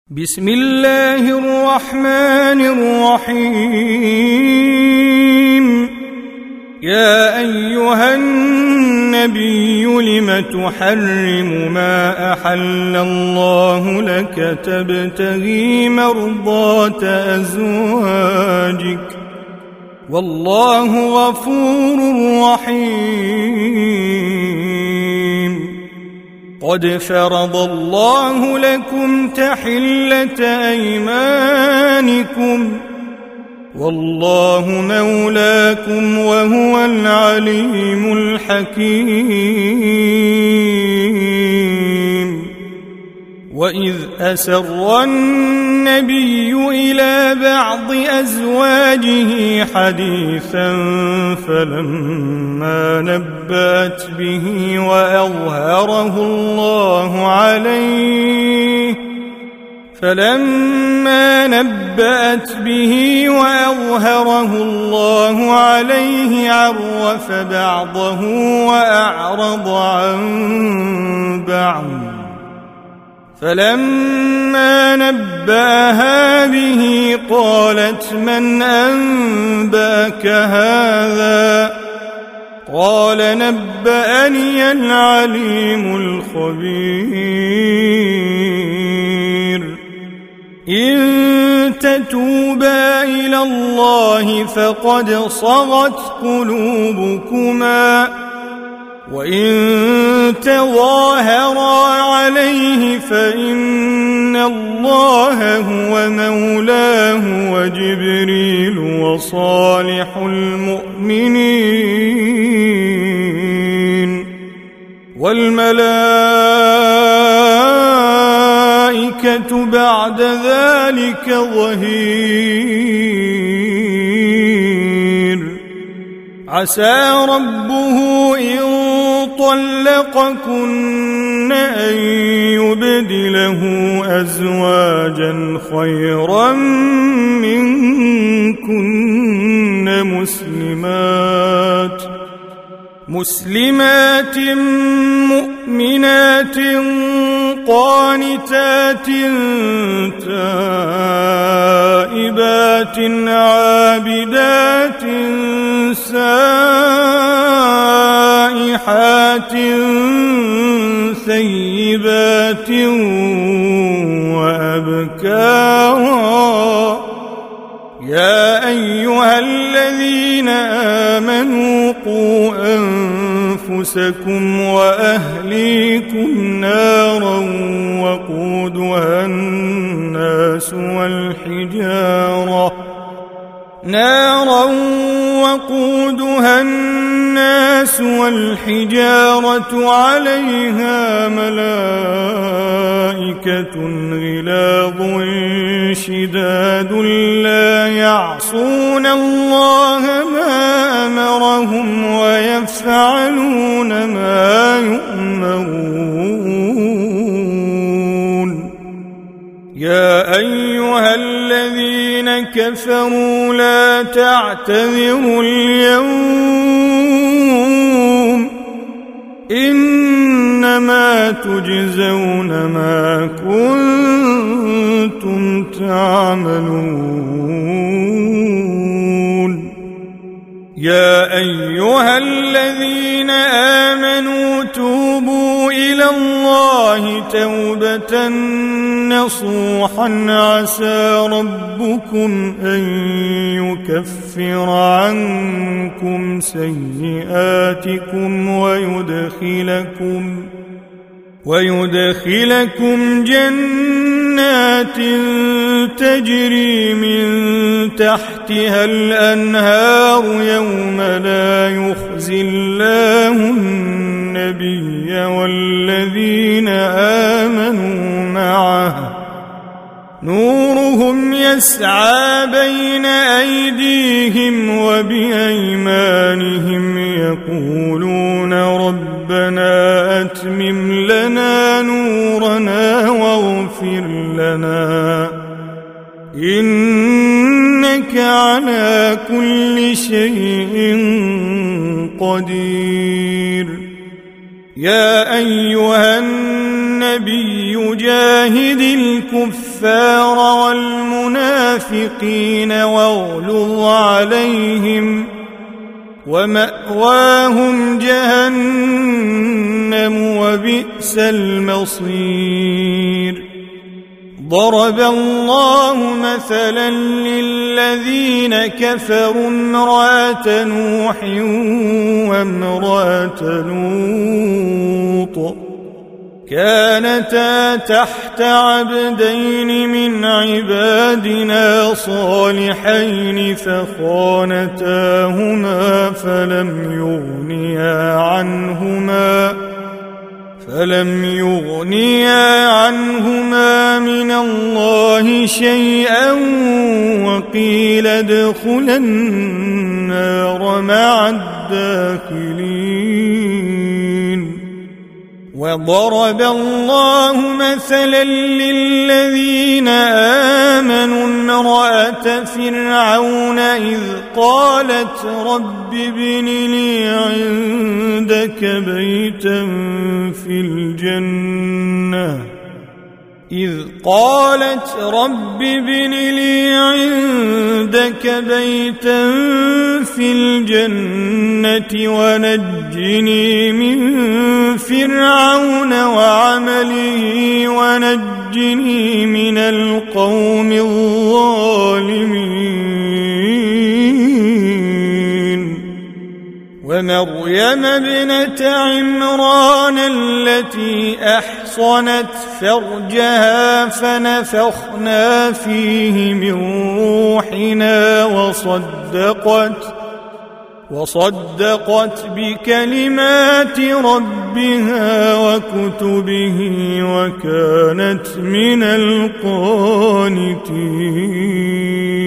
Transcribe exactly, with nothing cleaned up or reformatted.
بسم الله الرحمن الرحيم. يا أيها النبي لم تحرم ما أحل الله لك تبتغي مرضات أزواجك والله غفور رحيم. قد فرض الله لكم تحلة أيمانكم والله مولاكم وهو العليم الحكيم. وإذ أسر النبي إلى بعض أزواجه حديثا فلما نبأت به وأظهره الله عليه فلما نبأت به وأظهره الله عليه عرف بعضه وأعرض عن بعض فلما نبأها به قالت من أنبأك هذا قال نبأني العليم الخبير. إن تتوبا إلى الله فقد صغت قلوبكما وإن تظاهرا عليه فإن الله هو مولاه وجبريل وصالح المؤمنين والملائكة بعد ذلك ظهير. عسى ربه إن طلقكن أن يبدله أزواجا خيرا منكن مسلمات مسلمات مؤمنات قانتات تائبات عابدات سائحات ثيبات وأبكارا. يا أيها الذين آمنوا قوا أنفسكم وأهليكم نارا وقودها الناس والحجارة نارا وقودها الناس والحجارة عليها ملائكة غلاظ شداد لا يعصون الله ما أمرهم ويفعلون ما يؤمرون. يا أيها الذين كفروا لا تعتذروا اليوم إنما تجزون ما كنتم تعملون. يا أيها الذين آمنوا توبوا إلى الله توبة نصوحا عسى ربكم أن يكفر عنكم سيئاتكم ويدخلكم ويدخلكم جنات تجري من تحتها الأنهار يوم لا يخزي الله النبي والذين آمنوا معه نورهم يسعى بين أيديهم وبأيمانهم يقولون ربنا أتمم لنا نورنا واغفر لنا إنك على كل شيء قدير. يا أيها النبي جاهد الكفار الكفار والمنافقين واغلظ عليهم ومأواهم جهنم وبئس المصير. ضرب الله مثلا للذين كفروا امرأة نوح وامرأة لوط كانتا تحت عبدين من عبادنا صالحين فخانتاهما فلم يغنيا عنهما فلم يغنيا عنهما من الله شيئا وقيل ادخلا النار مع الداخلين. وضرب الله مثلا للذين آمنوا امرأة فرعون إذ قالت رب ابن لي عندك بيتا في الجنة إذ قالت رب ابن لي عندك بيتا في الجنة ونجني من فرعون وعمله ونجني من القوم الظالمين. ومريم ابنة عمران التي أحصنت فرجها فنفخنا فيه من روحنا وصدقت وصدقت بكلمات ربها وكتبه وكانت من القانتين.